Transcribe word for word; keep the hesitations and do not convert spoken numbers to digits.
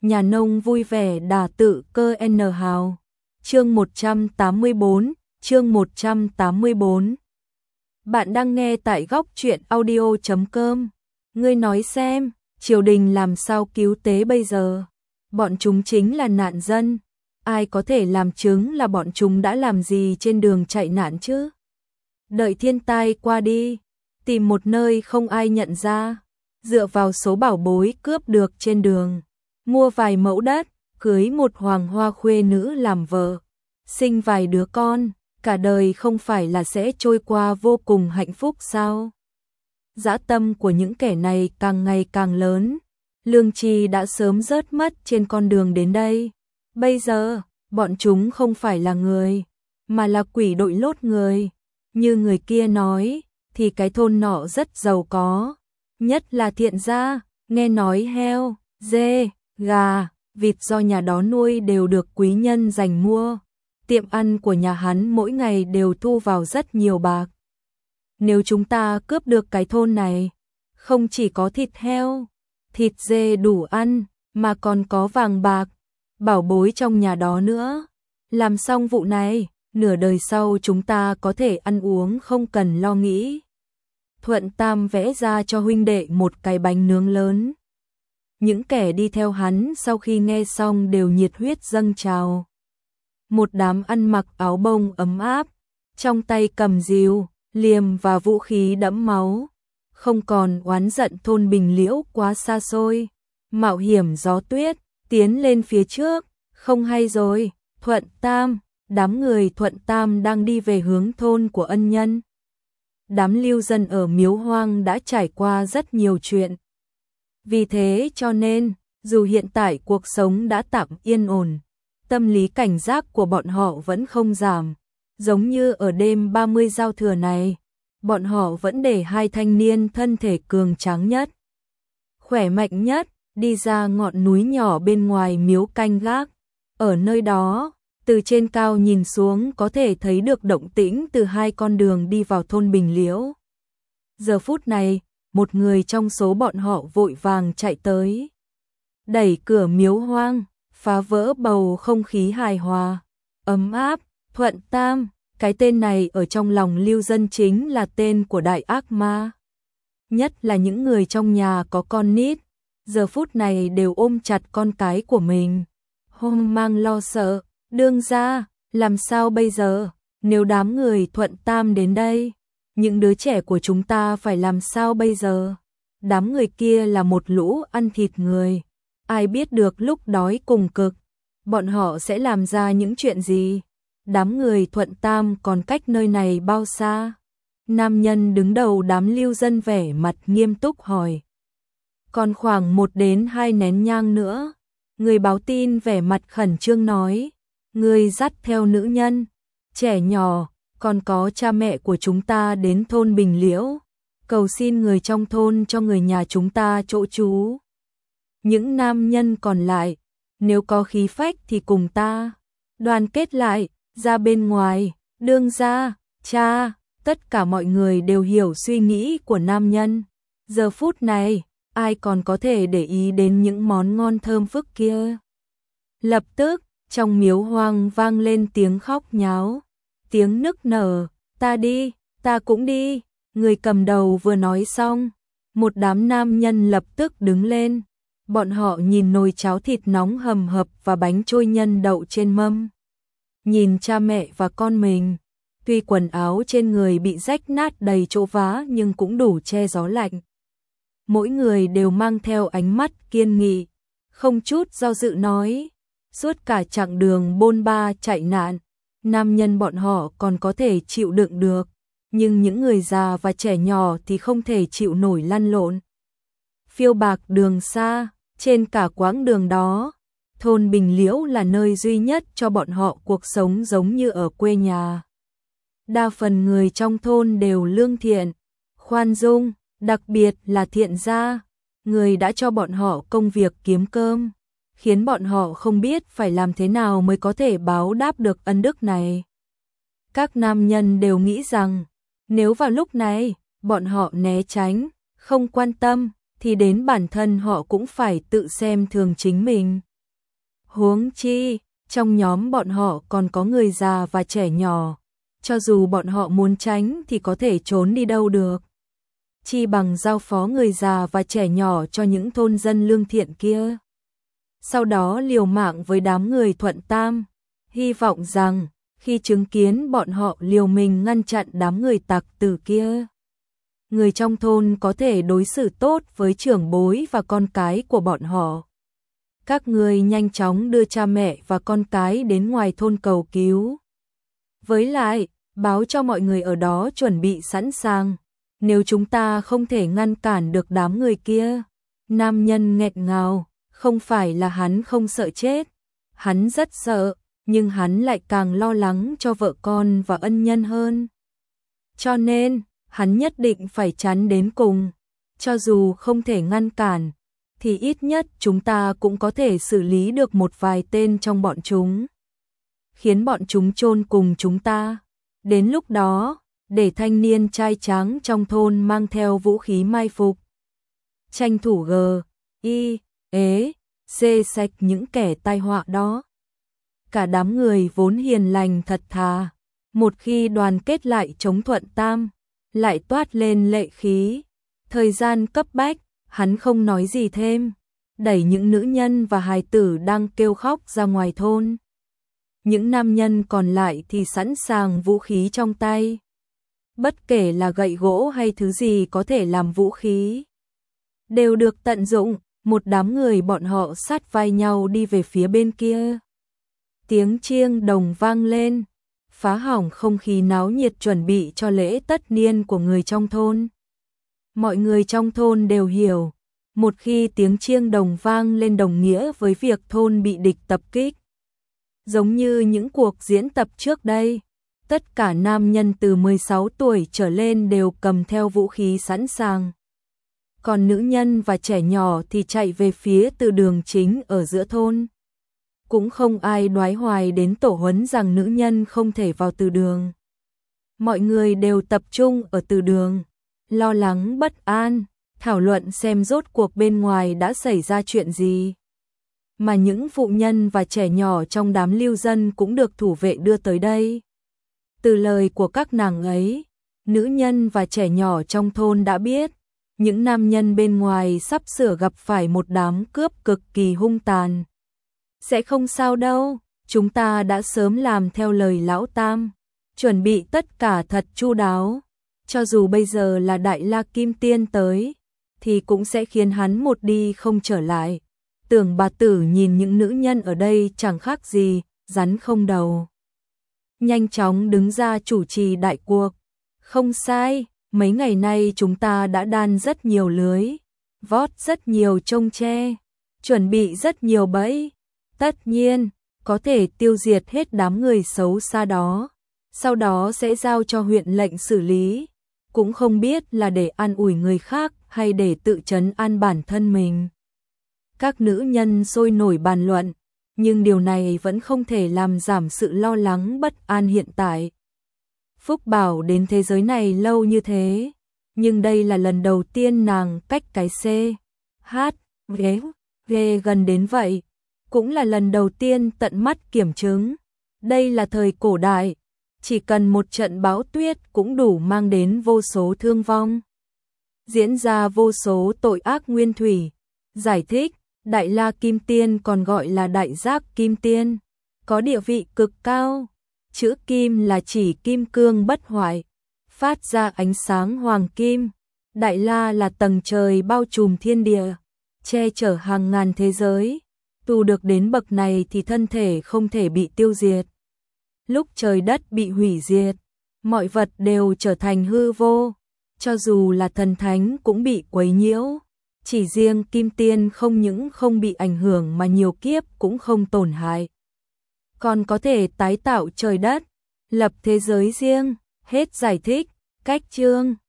nhà nông vui vẻ đả tự cơ N hào. Chương một trăm tám mươi bốn, chương một trăm tám mươi bốn. Bạn đang nghe tại góc truyện audio chấm com. Ngươi nói xem, triều đình làm sao cứu tế bây giờ? Bọn chúng chính là nạn dân, ai có thể làm chứng là bọn chúng đã làm gì trên đường chạy nạn chứ? Đợi thiên tai qua đi, tìm một nơi không ai nhận ra, dựa vào số bảo bối cướp được trên đường, mua vài mẫu đất, cưới một hoàng hoa khuê nữ làm vợ, sinh vài đứa con, cả đời không phải là sẽ trôi qua vô cùng hạnh phúc sao? Dã tâm của những kẻ này càng ngày càng lớn, lương tri đã sớm rớt mất trên con đường đến đây. Bây giờ, bọn chúng không phải là người, mà là quỷ đội lốt người. Như người kia nói, thì cái thôn nọ rất giàu có, nhất là Thiện gia, nghe nói heo, dê, gà, vịt do nhà đó nuôi đều được quý nhân dành mua. Tiệm ăn của nhà hắn mỗi ngày đều thu vào rất nhiều bạc. Nếu chúng ta cướp được cái thôn này, không chỉ có thịt heo, thịt dê đủ ăn, mà còn có vàng bạc, bảo bối trong nhà đó nữa. Làm xong vụ này, nửa đời sau chúng ta có thể ăn uống không cần lo nghĩ. Thuận Tam vẽ ra cho huynh đệ một cái bánh nướng lớn. Những kẻ đi theo hắn sau khi nghe xong đều nhiệt huyết dâng trào. Một đám ăn mặc áo bông ấm áp, trong tay cầm rìu, liềm và vũ khí đẫm máu, không còn oán giận thôn Bình Liễu quá xa xôi, mạo hiểm gió tuyết, tiến lên phía trước. Không hay rồi, Thuận Tam, đám người Thuận Tam đang đi về hướng thôn của ân nhân. Đám lưu dân ở Miếu Hoang đã trải qua rất nhiều chuyện. Vì thế cho nên, dù hiện tại cuộc sống đã tạm yên ổn, tâm lý cảnh giác của bọn họ vẫn không giảm. Giống như ở đêm ba mươi giao thừa này, bọn họ vẫn để hai thanh niên thân thể cường tráng nhất, khỏe mạnh nhất, đi ra ngọn núi nhỏ bên ngoài miếu canh gác. Ở nơi đó, từ trên cao nhìn xuống có thể thấy được động tĩnh từ hai con đường đi vào thôn Bình Liễu. Giờ phút này, một người trong số bọn họ vội vàng chạy tới, đẩy cửa miếu hoang, phá vỡ bầu không khí hài hòa, ấm áp. Thuận Tam, cái tên này ở trong lòng lưu dân chính là tên của đại ác ma. Nhất là những người trong nhà có con nít, giờ phút này đều ôm chặt con cái của mình, hoang mang lo sợ. Đương gia, làm sao bây giờ? Nếu đám người Thuận Tam đến đây, những đứa trẻ của chúng ta phải làm sao bây giờ? Đám người kia là một lũ ăn thịt người, ai biết được lúc đói cùng cực, bọn họ sẽ làm ra những chuyện gì? Đám người Thuận Tam còn cách nơi này bao xa? Nam nhân đứng đầu đám lưu dân vẻ mặt nghiêm túc hỏi. Còn khoảng một đến hai nén nhang nữa. Người báo tin vẻ mặt khẩn trương nói. Người dắt theo nữ nhân, trẻ nhỏ, còn có cha mẹ của chúng ta đến thôn Bình Liễu, cầu xin người trong thôn cho người nhà chúng ta chỗ trú. Những nam nhân còn lại, nếu có khí phách thì cùng ta đoàn kết lại, ra bên ngoài. Đương gia, cha, tất cả mọi người đều hiểu suy nghĩ của nam nhân. Giờ phút này, ai còn có thể để ý đến những món ngon thơm phức kia. Lập tức, trong miếu hoang vang lên tiếng khóc nháo, tiếng nức nở. Ta đi, ta cũng đi. Người cầm đầu vừa nói xong, một đám nam nhân lập tức đứng lên. Bọn họ nhìn nồi cháo thịt nóng hầm hập và bánh trôi nhân đậu trên mâm. Nhìn cha mẹ và con mình, tuy quần áo trên người bị rách nát đầy chỗ vá nhưng cũng đủ che gió lạnh. Mỗi người đều mang theo ánh mắt kiên nghị, không chút do dự nói. Suốt cả chặng đường bôn ba chạy nạn, nam nhân bọn họ còn có thể chịu đựng được, nhưng những người già và trẻ nhỏ thì không thể chịu nổi lăn lộn. Phiêu bạc đường xa, trên cả quãng đường đó, thôn Bình Liễu là nơi duy nhất cho bọn họ cuộc sống giống như ở quê nhà. Đa phần người trong thôn đều lương thiện, khoan dung, đặc biệt là Thiện gia, người đã cho bọn họ công việc kiếm cơm, khiến bọn họ không biết phải làm thế nào mới có thể báo đáp được ân đức này. Các nam nhân đều nghĩ rằng, nếu vào lúc này, bọn họ né tránh, không quan tâm, thì đến bản thân họ cũng phải tự xem thường chính mình. Huống chi, trong nhóm bọn họ còn có người già và trẻ nhỏ, cho dù bọn họ muốn tránh thì có thể trốn đi đâu được. Chi bằng giao phó người già và trẻ nhỏ cho những thôn dân lương thiện kia. Sau đó liều mạng với đám người Thuận Tam, hy vọng rằng khi chứng kiến bọn họ liều mình ngăn chặn đám người tặc tử kia, người trong thôn có thể đối xử tốt với trưởng bối và con cái của bọn họ. Các người nhanh chóng đưa cha mẹ và con cái đến ngoài thôn cầu cứu. Với lại, báo cho mọi người ở đó chuẩn bị sẵn sàng, nếu chúng ta không thể ngăn cản được đám người kia. Nam nhân nghẹn ngào, không phải là hắn không sợ chết, hắn rất sợ, nhưng hắn lại càng lo lắng cho vợ con và ân nhân hơn. Cho nên, hắn nhất định phải chắn đến cùng, cho dù không thể ngăn cản, thì ít nhất chúng ta cũng có thể xử lý được một vài tên trong bọn chúng, khiến bọn chúng chôn cùng chúng ta. Đến lúc đó, để thanh niên trai tráng trong thôn mang theo vũ khí mai phục, tranh thủ g, y, ế, xê sạch những kẻ tai họa đó. Cả đám người vốn hiền lành thật thà, một khi đoàn kết lại chống Thuận Tam, lại toát lên lệ khí. Thời gian cấp bách, hắn không nói gì thêm, đẩy những nữ nhân và hài tử đang kêu khóc ra ngoài thôn. Những nam nhân còn lại thì sẵn sàng vũ khí trong tay. Bất kể là gậy gỗ hay thứ gì có thể làm vũ khí, đều được tận dụng. Một đám người bọn họ sát vai nhau đi về phía bên kia. Tiếng chiêng đồng vang lên, phá hỏng không khí náo nhiệt chuẩn bị cho lễ tất niên của người trong thôn. Mọi người trong thôn đều hiểu, một khi tiếng chiêng đồng vang lên đồng nghĩa với việc thôn bị địch tập kích. Giống như những cuộc diễn tập trước đây, tất cả nam nhân từ mười sáu tuổi trở lên đều cầm theo vũ khí sẵn sàng. Còn nữ nhân và trẻ nhỏ thì chạy về phía từ đường chính ở giữa thôn. Cũng không ai đoái hoài đến tổ huấn rằng nữ nhân không thể vào từ đường. Mọi người đều tập trung ở từ đường, lo lắng bất an, thảo luận xem rốt cuộc bên ngoài đã xảy ra chuyện gì. Mà những phụ nhân và trẻ nhỏ trong đám lưu dân cũng được thủ vệ đưa tới đây. Từ lời của các nàng ấy, nữ nhân và trẻ nhỏ trong thôn đã biết, những nam nhân bên ngoài sắp sửa gặp phải một đám cướp cực kỳ hung tàn. Sẽ không sao đâu, chúng ta đã sớm làm theo lời lão Tam, chuẩn bị tất cả thật chu đáo. Cho dù bây giờ là Đại La Kim Tiên tới, thì cũng sẽ khiến hắn một đi không trở lại. Tưởng bà tử nhìn những nữ nhân ở đây chẳng khác gì rắn không đầu, nhanh chóng đứng ra chủ trì đại cuộc. Không sai, mấy ngày nay chúng ta đã đan rất nhiều lưới, vót rất nhiều chông tre, chuẩn bị rất nhiều bẫy. Tất nhiên, có thể tiêu diệt hết đám người xấu xa đó, sau đó sẽ giao cho huyện lệnh xử lý. Cũng không biết là để an ủi người khác hay để tự trấn an bản thân mình. Các nữ nhân sôi nổi bàn luận, nhưng điều này vẫn không thể làm giảm sự lo lắng bất an hiện tại. Phúc Bảo đến thế giới này lâu như thế, nhưng đây là lần đầu tiên nàng cách cái C, H, V, V gần đến vậy. Cũng là lần đầu tiên tận mắt kiểm chứng. Đây là thời cổ đại, chỉ cần một trận bão tuyết cũng đủ mang đến vô số thương vong, diễn ra vô số tội ác nguyên thủy. Giải thích, Đại La Kim Tiên còn gọi là Đại Giác Kim Tiên, có địa vị cực cao. Chữ kim là chỉ kim cương bất hoại, phát ra ánh sáng hoàng kim. Đại La là tầng trời bao trùm thiên địa, che chở hàng ngàn thế giới. Tu được đến bậc này thì thân thể không thể bị tiêu diệt. Lúc trời đất bị hủy diệt, mọi vật đều trở thành hư vô, cho dù là thần thánh cũng bị quấy nhiễu. Chỉ riêng Kim Tiên không những không bị ảnh hưởng mà nhiều kiếp cũng không tổn hại, còn có thể tái tạo trời đất, lập thế giới riêng. Hết giải thích. Cách chương